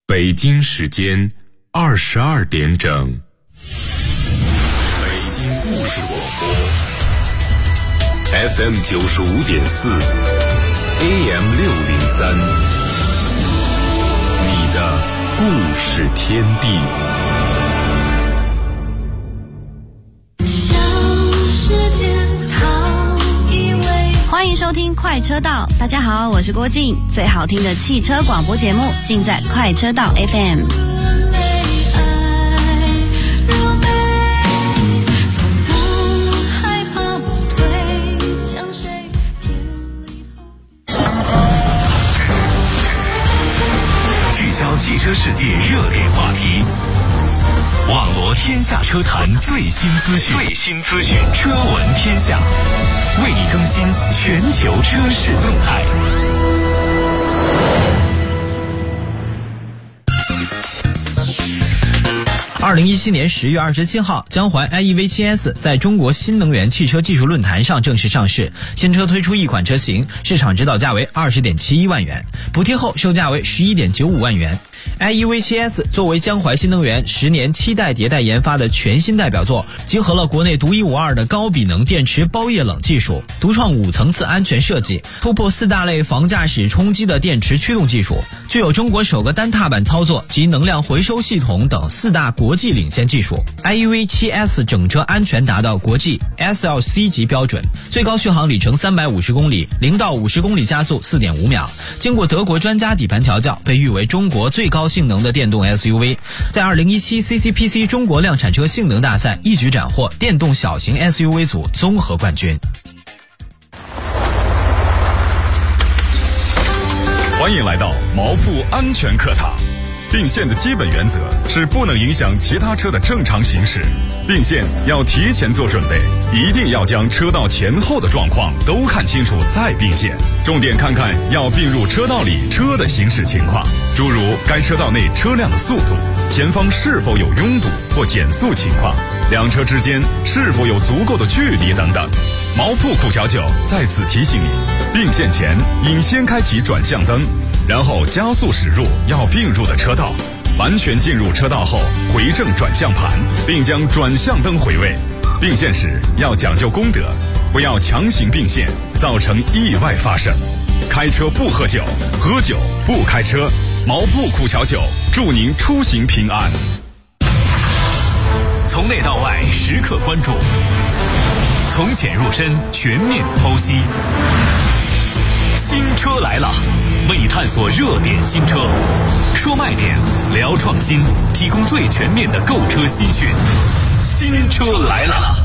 北京时间22点整，北京故事广播 FM 95.4 AM 603，你的故事天地。 欢迎收听快车道，大家好，我是郭静，最好听的汽车广播节目尽在快车道 FM。 聚焦汽车世界热点话题，网罗天下车坛最新资讯，车闻天下，为你更新全球车市动态。 2017年10月27号，江淮 iEV7S 在中国新能源汽车技术论坛上正式上市，新车推出一款车型，市场指导价为20.71万元，补贴后售价为11.95万元。iEV7S 作为江淮新能源10年7代迭代研发的全新代表作，集合了国内独一无二的高比能电池包液冷技术，独创5层次安全设计，突破4大类防驾驶冲击的电池驱动技术，具有中国首个单踏板操作及能量回收系统等4大国际领先技术。iEV7S 整车安全达到国际 SLC 级标准，最高续航里程350公里，0到50公里加速4.5秒，经过德国专家底盘调教，被誉为中国最高性能的电动 SUV， 在2017 CCPC 中国量产车性能大赛一举斩获电动小型 SUV 组综合冠军。 欢迎来到毛铺安全课堂。并线的基本原则是不能影响其他车的正常行驶，并线要提前做准备，一定要将车道前后的状况都看清楚再并线，重点看看要并入车道里车的行驶情况，诸如该车道内车辆的速度，前方是否有拥堵或减速情况，两车之间是否有足够的距离等等。毛铺苦荞酒在此提醒你，并线前应先开启转向灯，然后加速驶入要并入的车道，完全进入车道后回正转向盘，并将转向灯回位。并线时要讲究公德，不要强行并线，造成意外发生。开车不喝酒，喝酒不开车。毛铺苦荞酒祝您出行平安。 从内到外时刻关注，从浅入深全面剖析。新车来了，为你探索热点新车，说卖点，聊创新，提供最全面的购车新讯。新车来了。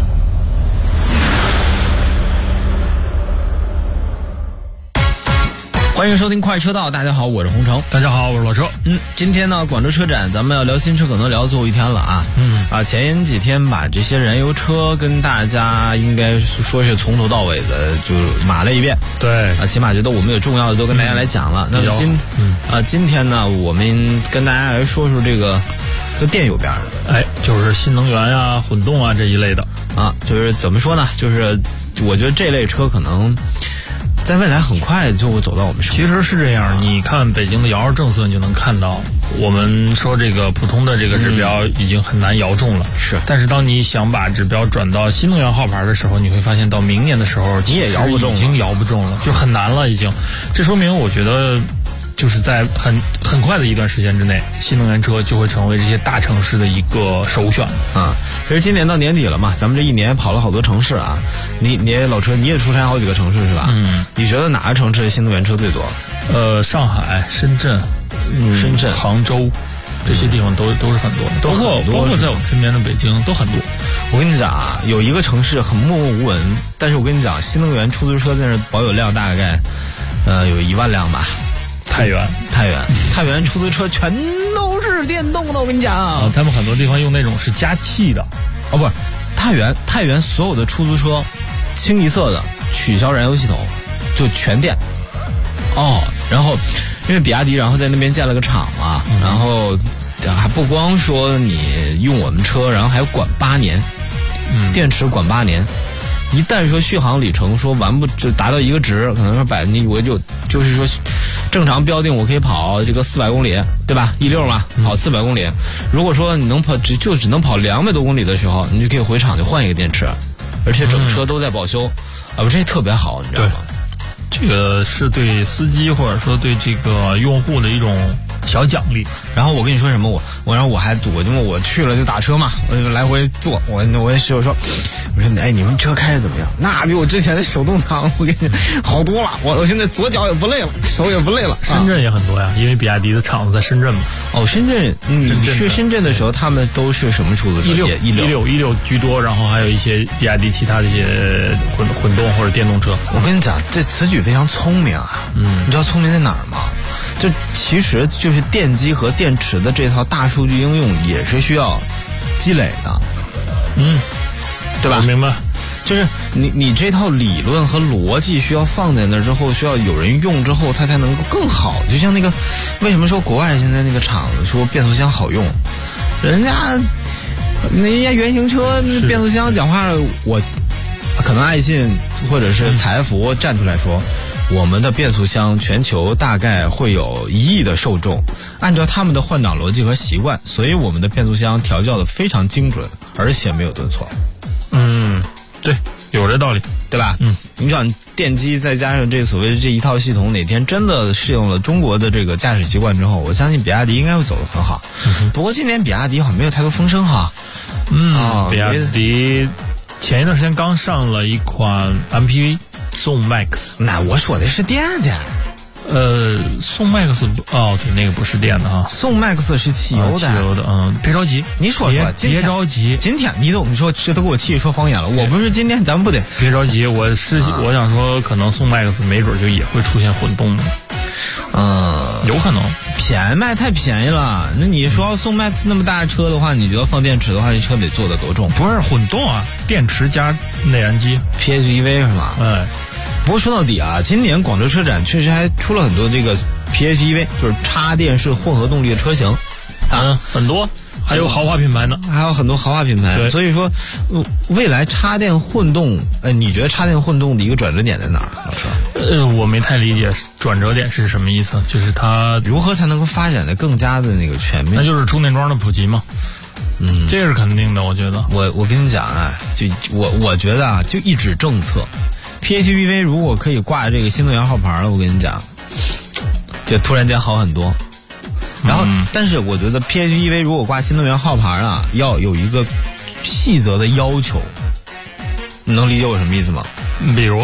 欢迎收听快车道，大家好，我是洪城。 大家好，我是老车。 今天呢，广州车展咱们要聊新车，可能聊最后一天了啊。前几天把这些燃油车跟大家应该说是从头到尾的就码了一遍。 对起码觉得我们有重要的都跟大家来讲了。那么今天呢，我们跟大家来说说这个电油边的， 就是新能源啊、混动啊这一类的啊。就是怎么说呢？就是我觉得这类车可能在未来很快就会走到我们身边。 其实是这样，你看北京的摇号政策，你就能看到，我们说这个普通的这个指标已经很难摇中了。 是， 但是当你想把指标转到新能源号牌的时候，你会发现到明年的时候， 你也摇不中了， 已经摇不中了，就很难了已经。这说明我觉得就是在很快的一段时间之内，新能源车就会成为这些大城市的一个首选啊。其实今年到年底了嘛，咱们这一年跑了好多城市啊。你老车你也出差好几个城市是吧？你觉得哪个城市新能源车最多？ 上海、深圳、杭州这些地方都是很多，包括在我们身边的北京都很多。 我跟你讲啊，有一个城市很默默无闻，但是我跟你讲，新能源出租车在那保有量大概有1万辆吧。 太原出租车全都是电动的，我跟你讲他们很多地方用那种是加气的。 不是，太原所有的出租车清一色的取消燃油系统，就全电。然后因为比亚迪然后在那边建了个厂嘛，然后还不光说你用我们车，然后还管8年，电池管8年。 一旦说续航里程说完不就达到一个值，可能说我就是说正常标定我可以跑这个400公里，对吧？16嘛，跑400公里。如果说你能跑只能跑200多公里的时候，你就可以回厂就换一个电池，而且整车都在报修，这特别好，你知道吗？ 这个是对司机或者说对这个用户的一种小奖励。 然后我跟你说什么，我去了就打车嘛，我就来回坐，我也室友说，我说你们车开的怎么样？那比我之前的手动挡我跟你好多了，我现在左脚也不累了，手也不累了。 深圳也很多呀，因为比亚迪的厂子在深圳嘛。 深圳，你去深圳的时候，他们都是什么出租车 ？16居多，然后还有一些比亚迪其他的一些混动或者电动车。 我跟你讲，这此举非常聪明啊。你知道聪明在哪儿吗？就其实就是电机和电池的这套大数据应用也是需要积累的，对吧？ 我明白， 就是你这套理论和逻辑需要放在那之后，需要有人用之后，它才能够更好。就像那个为什么说国外现在那个厂子说变速箱好用，人家原型车变速箱讲话，我可能爱信或者是财富站出来说。我们的变速箱全球大概会有1亿的受众，按照他们的换挡逻辑和习惯，所以我们的变速箱调教的非常精准，而且没有顿挫。 对，有这道理， 对吧？你想电机再加上这所谓的这一套系统，哪天真的适应了中国的这个驾驶习惯之后，我相信比亚迪应该会走得很好。不过今年比亚迪好像没有太多风声哈。 比亚迪前一段时间刚上了一款 MPV。宋 MAX， 那我说的是电的。 宋 MAX 对，那个不是电的啊。 宋 MAX 是汽油的。 汽油的，别着急， 你说别着急。 今天你说这都给我气说方言了。我不是今天咱不得别着急，我想说，可能宋 MAX 没准就也会出现混动的。有可能太便宜了。那你说要宋 MAX 那么大的车的话，你觉得放电池的话，这车得做得多重？ 不是混动啊，电池加内燃机 PHEV 是吗？不过说到底啊，今年广州车展确实还出了很多这个 PHEV， 就是插电式混合动力的车型很多，还有豪华品牌呢， 还有很多豪华品牌。所以说，未来插电混动，你觉得插电混动的一个转折点在哪儿？老车？ 我没太理解转折点是什么意思，就是它如何才能够发展的更加的那个全面？ 那就是充电桩的普及嘛。这是肯定的，我觉得。 我跟你讲啊，我觉得啊，就一纸政策。PHEV 如果可以挂这个新能源号牌了，我跟你讲，就突然间好很多。然后，但是我觉得 PHEV 如果挂新能源号牌啊，要有一个细则的要求。你能理解我什么意思吗？ 比如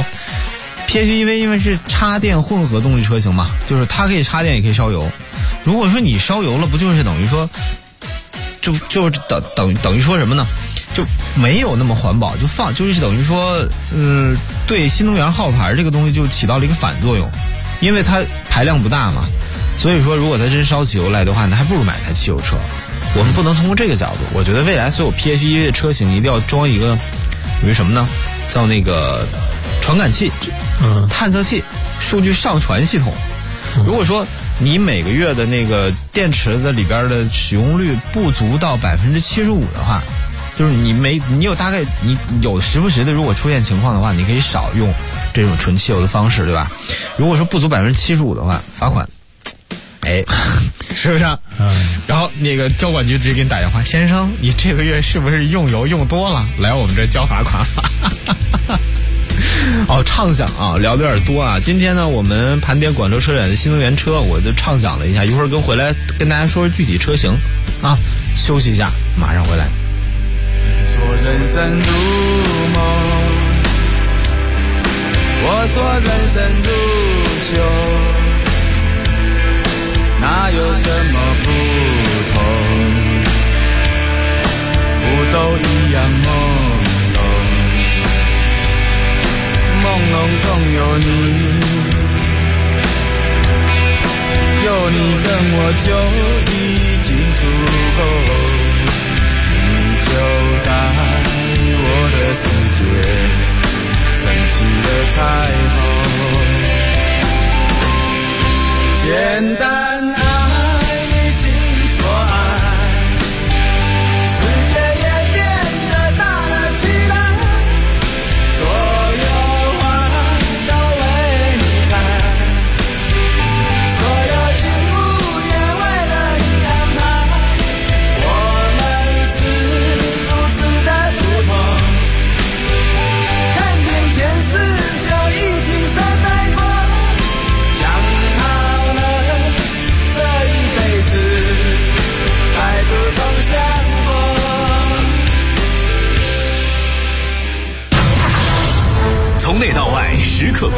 PHEV 因为是插电混合动力车型嘛，就是它可以插电也可以烧油。如果说你烧油了，不就是等于说，就是等于说什么呢？就没有那么环保，就是等于说，对新能源号牌这个东西就起到了一个反作用，因为它排量不大嘛，所以说如果它真烧起油来的话，那还不如买台汽油车。我们不能通过这个角度，我觉得未来所有 PHEV 的车型一定要装一个，比如什么呢？叫那个传感器、探测器、数据上传系统。如果说你每个月的那个电池的里边的使用率不足到75%的话，就是你有大概你有时不时的，如果出现情况的话，你可以少用这种纯汽油的方式，对吧？如果说不足75%的话，罚款，是不是？然后那个交管局直接给你打电话，先生，你这个月是不是用油用多了？来我们这交罚款吧。畅想啊，聊得有点多啊。今天呢，我们盘点广州车展的新能源车，我就畅想了一下，一会儿回来跟大家说具体车型啊。休息一下，马上回来。 说人生如梦，我说人生如秀，哪有什么不同？不都一样朦胧，朦胧中有你，有你跟我就已经足够。就在我的世界升起了彩虹，简单爱你心所爱，世界也变得大了起来，所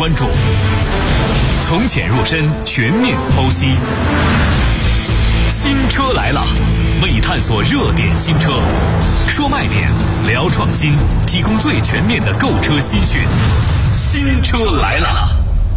关注，从浅入深，全面剖析。新车来了，为探索热点新车，说卖点，聊创新，提供最全面的购车资讯。新车来了。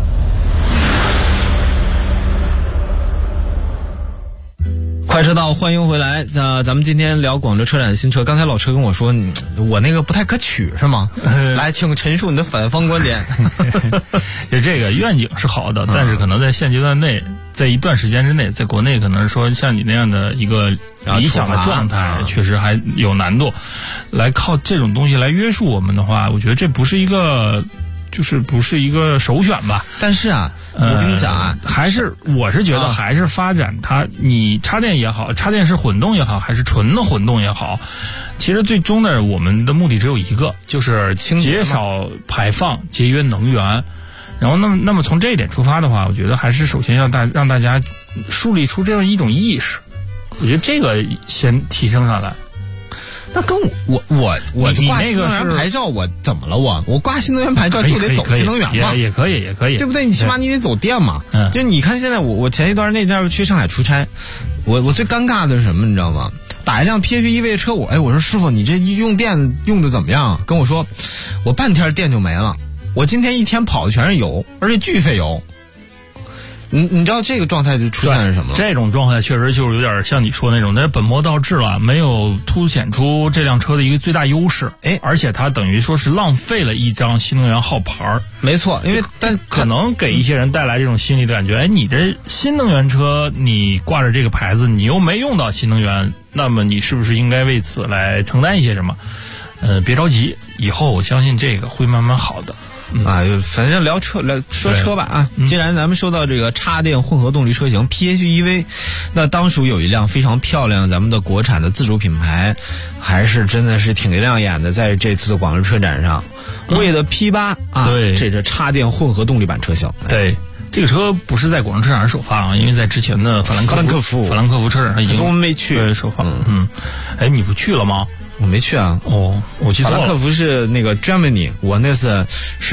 快车道，欢迎回来。咱们今天聊广州车展的新车。刚才老车跟我说，我那个不太可取是吗？来，请陈述你的反方观点。 就这个愿景是好的，但是可能在现阶段内，在一段时间之内，在国内可能说像你那样的一个理想的状态，确实还有难度。来靠这种东西来约束我们的话，我觉得这不是一个。就是不是一个首选吧？ 但是啊，我跟你讲啊，我是觉得还是发展它，你插电也好，插电式混动也好，还是纯的混动也好，其实最终的我们的目的只有一个，就是减少排放、节约能源。然后那么从这一点出发的话，我觉得还是首先要让大家树立出这样一种意识。我觉得这个先提升上来。 那跟我挂新能源牌照，我怎么了？我挂新能源牌照就得走新能源嘛， 也可以， 对不对？你起码你得走电嘛。就你看现在我前一段那阵去上海出差，我最尴尬的是什么，你知道吗？打一辆 PHEV 的车，我说师傅，你这用电用的怎么样？跟我说，我半天电就没了，我今天一天跑的全是油，而且巨费油。你知道这个状态就出现是什么了？ 这种状态确实就是有点像你说的那种，它本末倒置了，没有凸显出这辆车的一个最大优势。而且它等于说是浪费了一张新能源号牌。 没错，因为但可能给一些人带来这种心理的感觉，你这新能源车你挂着这个牌子，你又没用到新能源，那么你是不是应该为此来承担一些什么？别着急，以后我相信这个会慢慢好的。 反正说车吧啊！既然咱们说到这个插电混合动力车型 PHEV， 那当属有一辆非常漂亮咱们的国产的自主品牌，还是真的是挺亮眼的，在这次的广州车展上，为了 P8 啊， 对， 这是插电混合动力版车型。 对，这个车不是在广州车展上首发啊，因为在之前的法兰克福车展上已经我们没去首发。你不去了吗？ 我没去啊。 我记错了。 法兰克福是那个 Germany， 我那是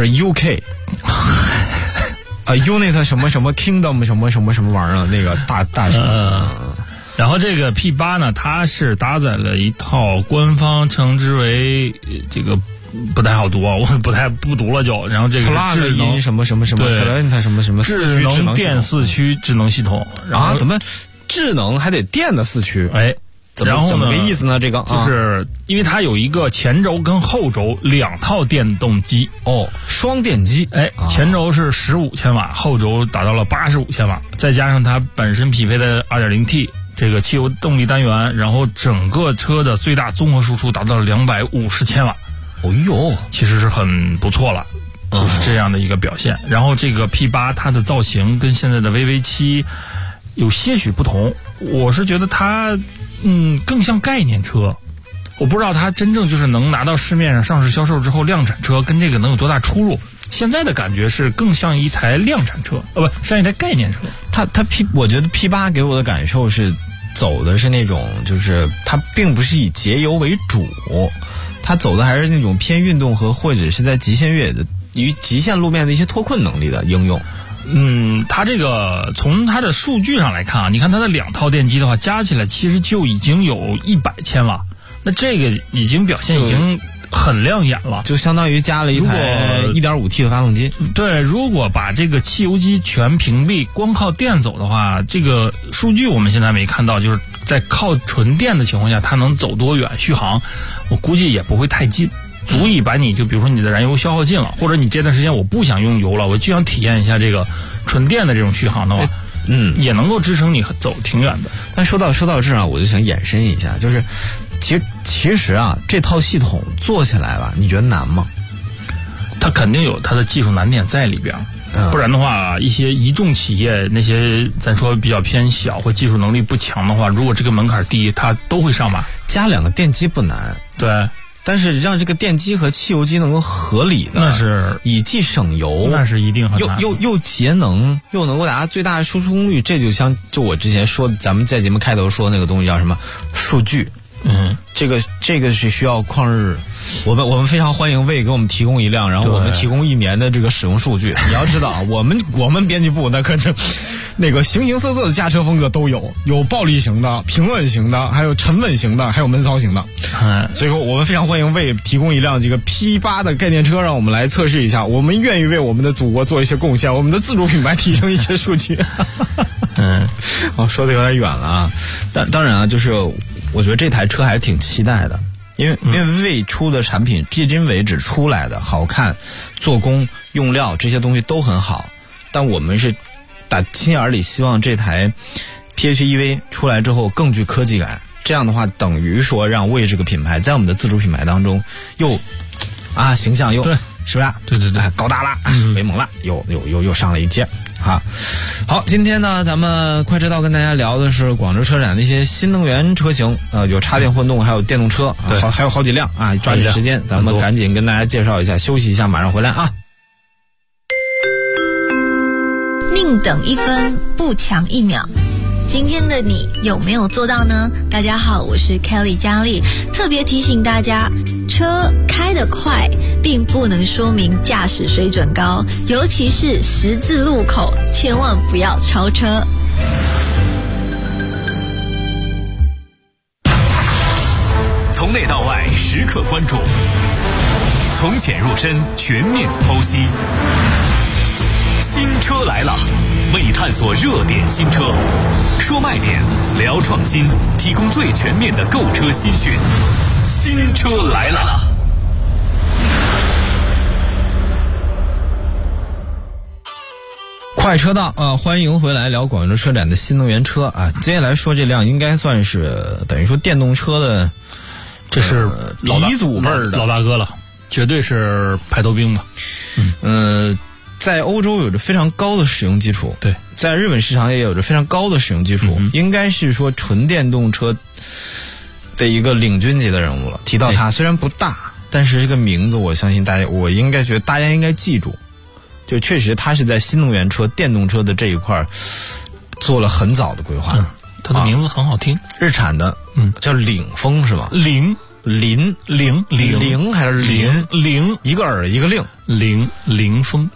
UK。Unit 什么什么 Kingdom 什么什么什么玩意儿，那个大城。 然后这个 P8 呢，它是搭载了一套官方称之为这个不太好读啊，我不读了就。然后这个智能什么什么什么，对，它什么什么智能电四驱智能系统。然后怎么智能还得电的四驱？ 然后怎么个意思呢？这个就是因为它有一个前轴跟后轴两套电动机双电机。 前轴是15千瓦，后轴达到了85千瓦，再加上它本身匹配的 2.0T 这个汽油动力单元，然后整个车的最大综合输出达到了250千瓦。其实是很不错了，就是这样的一个表现。然后这个 P8 它的造型跟现在的 VV7 有些许不同，我是觉得它更像概念车。我不知道它真正就是能拿到市面上上市销售之后量产车跟这个能有多大出入。现在的感觉是更像一台量产车，像一台概念车。 我觉得 P8 给我的感受是走的是那种，就是它并不是以节油为主，它走的还是那种偏运动和或者是在极限越野的与极限路面的一些脱困能力的应用。 它这个从它的数据上来看啊，你看它的两套电机的话，加起来其实就已经有100千瓦，那这个已经表现已经很亮眼了， 就相当于加了一台 1.5T 的发动机。 对，如果把这个汽油机全屏蔽，光靠电走的话，这个数据我们现在没看到，就是在靠纯电的情况下，它能走多远续航，我估计也不会太近。足以把你就比如说你的燃油消耗尽了，或者你这段时间我不想用油了，我就想体验一下这个纯电的这种续航的话，也能够支撑你走挺远的。 但说到这儿啊，我就想延伸一下，就是其实啊，这套系统做起来吧，你觉得难吗？ 它肯定有它的技术难点在里边，不然的话，一些一众企业那些咱说比较偏小或技术能力不强的话，如果这个门槛低，它都会上马。 加2个电机不难， 对。 但是让这个电机和汽油机能够合理的， 那是以既省油， 那是一定很难， 又节能，又能够达到最大的输出功率，这就我之前说，咱们在节目开头说那个东西叫什么数据。 这个是需要旷日，我们非常欢迎魏给我们提供一辆，然后我们提供1年的这个使用数据。你要知道啊，我们编辑部那可是那个形形色色的驾车风格都有暴力型的、平稳型的，还有沉稳型的，还有闷骚型的。所以说我们非常欢迎魏提供一辆这个 P8 的概念车，让我们来测试一下。我们愿意为我们的祖国做一些贡献，我们的自主品牌提升一些数据。说的有点远了啊。当然啊，就是我觉得这台车还挺期待的，因为魏出的产品至今为止出来的好看、做工、用料这些东西都很好，但我们是打心眼里希望这台 PHEV 出来之后更具科技感。这样的话，等于说让魏这个品牌在我们的自主品牌当中又形象又对， 是不是？ 对， 高大了，威猛了，又上了一阶。好，今天呢，咱们快车道跟大家聊的是广州车展的一些新能源车型，有插电混动，还有电动车，还有好几辆啊！抓紧时间，咱们赶紧跟大家介绍一下，休息一下，马上回来啊！ 宁等1分，不抢1秒。今天的你有没有做到呢？大家好，我是 Kelly 佳丽，特别提醒大家，车开得快并不能说明驾驶水准高，尤其是十字路口，千万不要超车。 从内到外时刻关注，从浅入深全面剖析。新车来了，为探索热点新车，说卖点，聊创新，提供最全面的购车新讯。新车来了。 快车道欢迎回来聊广州车展的新能源车啊！接下来说这辆应该算是等于说电动车的， 这是鼻祖辈儿的老大哥了，绝对是排头兵吧。 在欧洲有着非常高的使用基础， 对， 在日本市场也有着非常高的使用基础，应该是说纯电动车的一个领军级的人物了。提到它虽然不大，但是这个名字我相信我应该觉得大家应该记住，就确实它是在新能源车、电动车的这一块做了很早的规划。 它的名字很好听， 日产的，叫领风是吧？ 领还是领一个耳一个令， 凌风。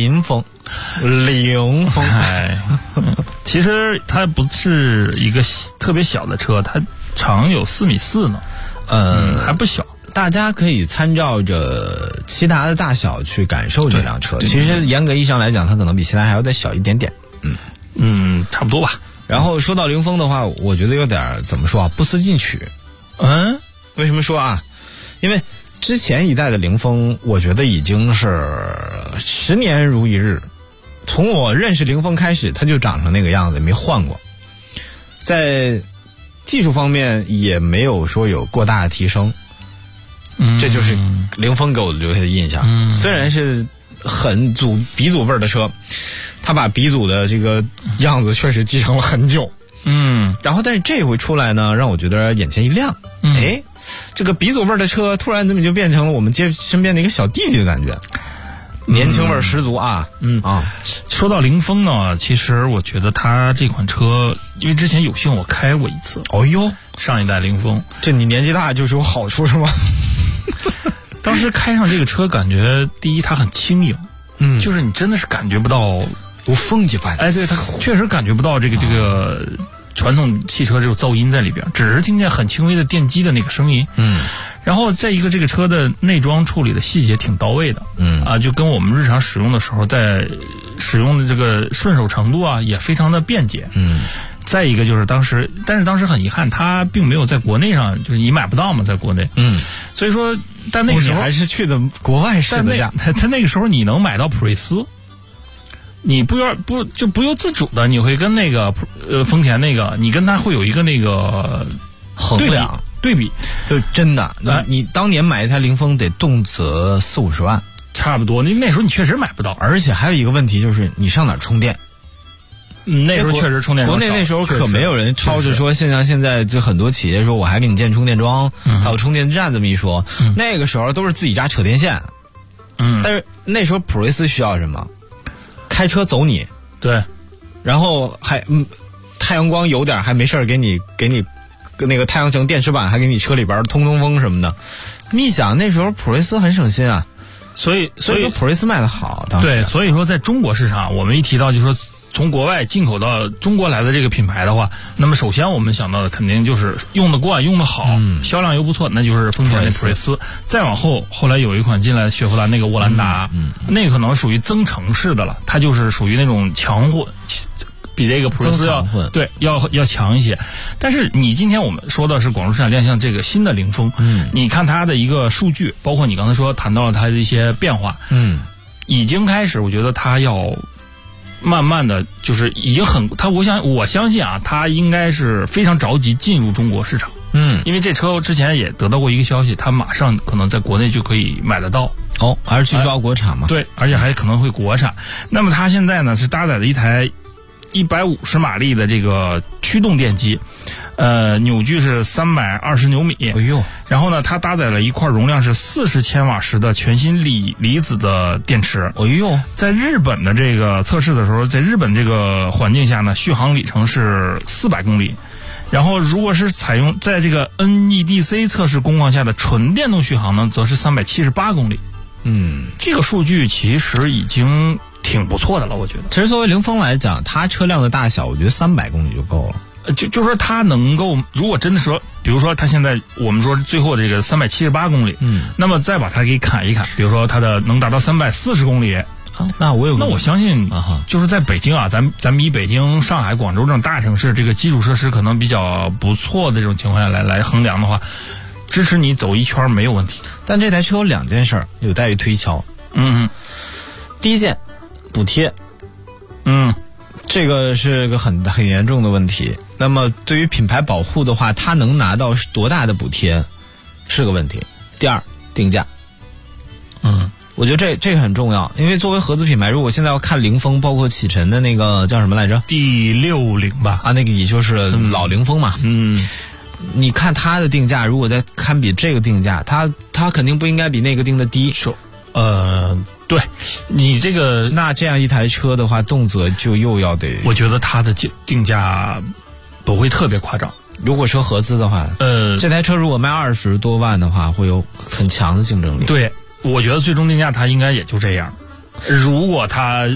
其实它不是一个特别小的车，它长有4.4米呢，还不小。 大家可以参照着骐达的大小去感受这辆车。其实严格意义上来讲，它可能比骐达还要再小一点点。 差不多吧。 然后说到凌风的话，我觉得有点怎么说啊，不思进取。为什么说啊？因为之前一代的凌风，我觉得已经是10年如一日。从我认识凌风开始，它就长成那个样子，没换过。在技术方面也没有说有过大的提升。这就是凌风给我留下的印象。虽然是鼻祖辈儿的车，他把鼻祖的这个样子确实继承了很久。然后但是这回出来呢，让我觉得眼前一亮。这个鼻祖辈的车突然怎么就变成了我们身边的一个小弟弟的感觉，年轻味十足啊！ 说到凌风呢，其实我觉得它这款车，因为之前有幸我开过一次。上一代凌风， 这你年纪大就是有好处是吗？ 当时开上这个车，感觉第一它很轻盈，就是你真的是感觉不到如风一般。 对，它确实感觉不到这个传统汽车这种噪音在里边，只是听见很轻微的电机的那个声音。然后再一个，这个车的内装处理的细节挺到位的。就跟我们日常使用的时候，在使用的这个顺手程度啊，也非常的便捷。再一个就是当时很遗憾，它并没有在国内上，就是你买不到嘛，在国内。所以说，但那个时候还是去的国外试的价。 他那个时候你能买到普锐斯。你不由自主的，你会跟那个丰田那个，你跟它会有一个那个衡量对比， 就真的，你当年买一台凌风得动辄40-50万， 差不多。那时候你确实买不到， 而且还有一个问题就是你上哪儿充电？ 那时候确实充电， 国内那时候可没有人吵着说，现在就很多企业说我还给你建充电桩，还有充电站这么一说，那个时候都是自己家扯电线。但是那时候普锐斯需要什么？开车走你， 对， 然后还太阳光有点还没事给你那个太阳城电池板还给你车里边通通风什么的。你想那时候普锐斯很省心啊，所以说普锐斯卖的好。当时对，所以说在中国市场，我们一提到就是说从国外进口到中国来的这个品牌的话，那么首先我们想到的肯定就是用得惯、用得好、销量又不错，那就是丰田的普锐斯。再往后来有一款进来雪佛兰那个沃兰达，那个可能属于增程式的了，它就是属于那种强混。比这个普锐斯要强一些，但是你今天我们说的是广州市场亮相这个新的凌风，你看它的一个数据，包括你刚才说谈到了它的一些变化，已经开始，我觉得它要慢慢的就是已经我相信啊，它应该是非常着急进入中国市场，因为这车之前也得到过一个消息，它马上可能在国内就可以买得到。 而是据说要国产嘛？ 对，而且还可能会国产。那么它现在呢是搭载了一台150马力的这个驱动电机，扭矩是320牛米。 哎呦！ 然后呢，它搭载了一块容量是40千瓦时的全新锂子的电池。 哎呦！在日本的这个测试的时候，在日本这个环境下呢，续航里程是400公里。然后，如果是采用在这个 NEDC 测试工况下的纯电动续航呢，则是378公里。这个数据其实已经挺不错的了，我觉得。 其实作为凌风来讲，它车辆的大小，我觉得300公里就够了。 就说它能够，如果真的说，比如说它现在我们说最后这个378公里，那么再把它给砍一砍，比如说它的能达到340公里。 那我相信就是在北京啊，咱们以北京、上海、广州这种大城市，这个基础设施可能比较不错的这种情况下来衡量的话，支持你走一圈没有问题。 但这台车有2件事有待于推敲。第一件，补贴。这个是个很严重的问题。那么对于品牌保护的话，它能拿到多大的补贴是个问题。第二，定价。我觉得这个很重要，因为作为合资品牌，如果现在要看凌风，包括启辰的那个叫什么来着 ？D60吧。 那个也就是老凌风嘛。你看它的定价，如果再堪比这个定价，它肯定不应该比那个定的低。 对，你这个那这样一台车的话，动辄就又要得。 我觉得它的定价不会特别夸张。 如果说合资的话，这台车如果卖20多万的话，会有很强的竞争力。 对，我觉得最终定价它应该也就这样。如果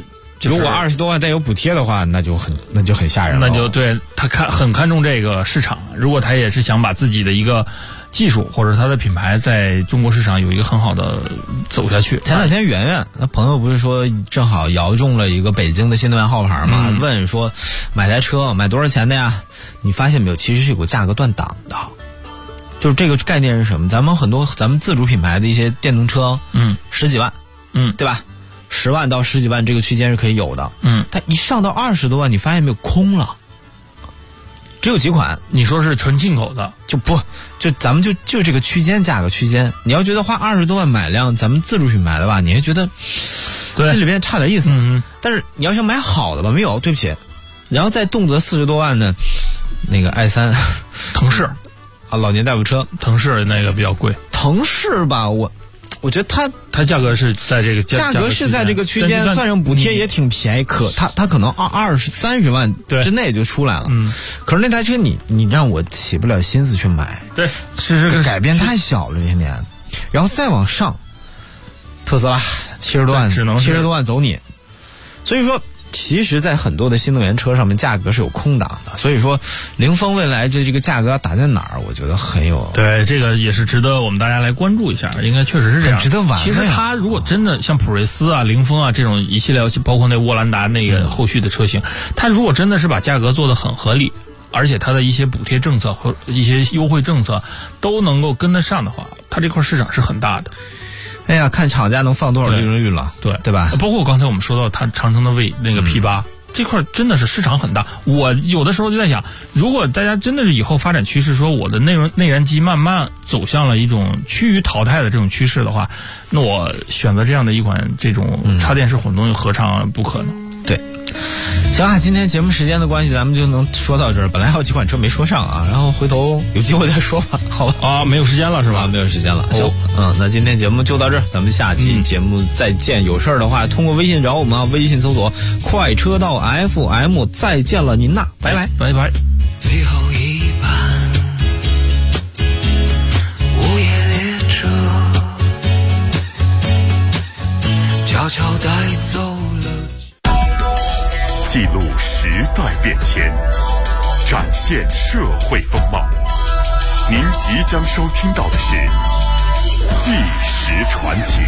20多万带有补贴的话，那就很吓人了。 那就对他很看重这个市场。如果他也是想把自己的一个技术或者他的品牌在中国市场有一个很好的走下去。 前两天圆圆他朋友不是说正好摇中了一个北京的新能源号牌嘛，问说买台车买多少钱的呀？你发现没有，其实是有个价格断档的。就是这个概念是什么？咱们自主品牌的一些电动车，10几万，对吧？10万到10几万这个区间是可以有的，它一上到20多万，你发现没有，空了，只有几款。 你说是纯进口的， 就咱们就这个区间价格区间，你要觉得花20多万买辆咱们自主品牌的吧，你会觉得心里边差点意思。但是你要想买好的吧，没有，对不起。然后再动辄40多万的，那个i3， 腾势老年代步车， 腾势那个比较贵。 腾势吧，我觉得它价格是在这个价格是在这个区间，算上补贴也挺便宜，它可能20-30万之内就出来了。可是那台车你让我起不了心思去买。 对，是改变太小了这些年。然后再往上，特斯拉70多万，70多万走你。所以说，其实在很多的新能源车上面价格是有空档的，所以说凌风未来这个价格要打在哪儿，我觉得很有。 对，这个也是值得我们大家来关注一下，应该确实是这样， 值得玩。 其实它如果真的像普锐斯啊、凌风啊这种一系列，包括那沃兰达那个后续的车型，它如果真的是把价格做得很合理，而且它的一些补贴政策和一些优惠政策都能够跟得上的话，它这块市场是很大的。 哎呀，看厂家能放多少利润率了，对吧？ 包括刚才我们说到它长城的那个 P8，这块真的是市场很大。我有的时候就在想，如果大家真的是以后发展趋势说我的内燃机慢慢走向了一种趋于淘汰的这种趋势的话，那我选择这样的一款这种插电式混动又何尝不可能？ 对。行啊，今天节目时间的关系，咱们就能说到这儿。本来还有几款车没说上啊，然后回头有机会再说吧，好吧？ 啊，没有时间了是吧？ 没有时间了。行，那今天节目就到这儿，咱们下期节目再见。有事儿的话，通过微信找我们啊，微信搜索“快车道 FM”。再见了您呐，拜拜， 拜拜。 最后一班悄悄带走了。 记录时代变迁，展现社会风貌。您即将收听到的是《纪实传奇》。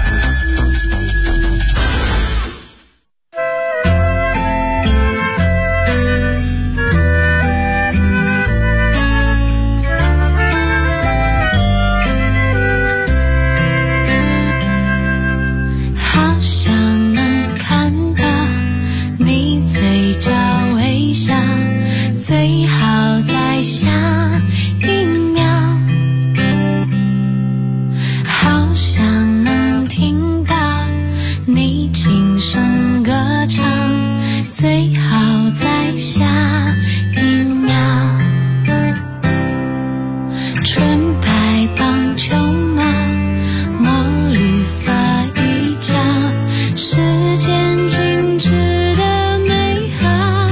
最好在下一秒，好想能听到你轻声歌唱，最好在下一秒。纯白棒球帽，墨绿色衣角，时间静止的美好，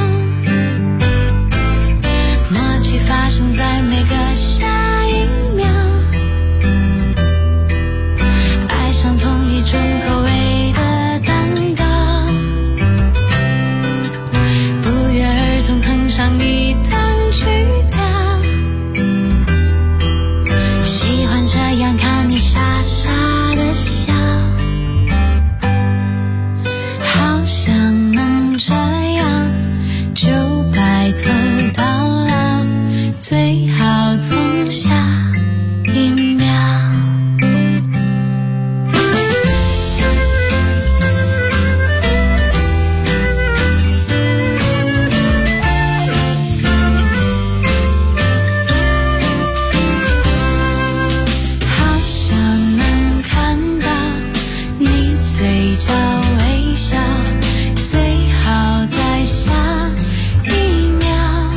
默契发生在每个下一秒，爱上同一种口味的蛋糕，不约而同哼上一段曲调，喜欢这样看你傻傻的笑，好想能这样就白头到老，最好从下一秒。好想能看到你嘴角微笑，最好在下一秒，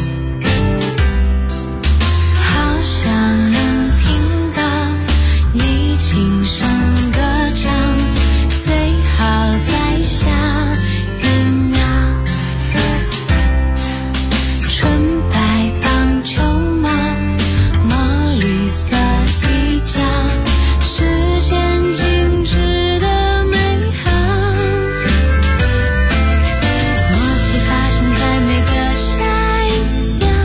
好想能听到你轻声歌唱，最好在下一秒。纯白棒球帽，墨绿色衣角，时间静止的美好，默契发生在每个下一秒，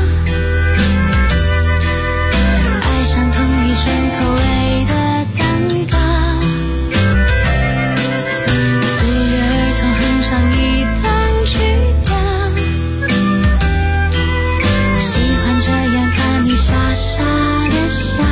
爱上同一种口味的蛋糕，不约而同哼上一段曲调，喜欢这样看你傻傻的笑，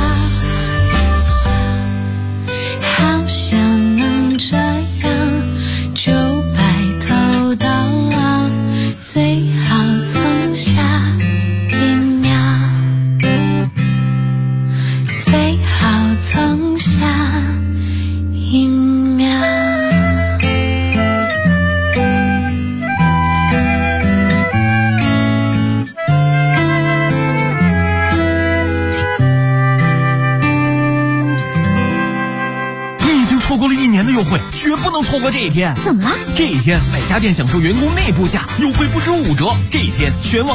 好想能这样就白头到老，最好从下一秒，最好从下一秒。 你已经错过了1年的优惠，绝不能错过这一天。 怎么了？ 这一天每家店享受员工内部价，优惠不止5折。这一天全网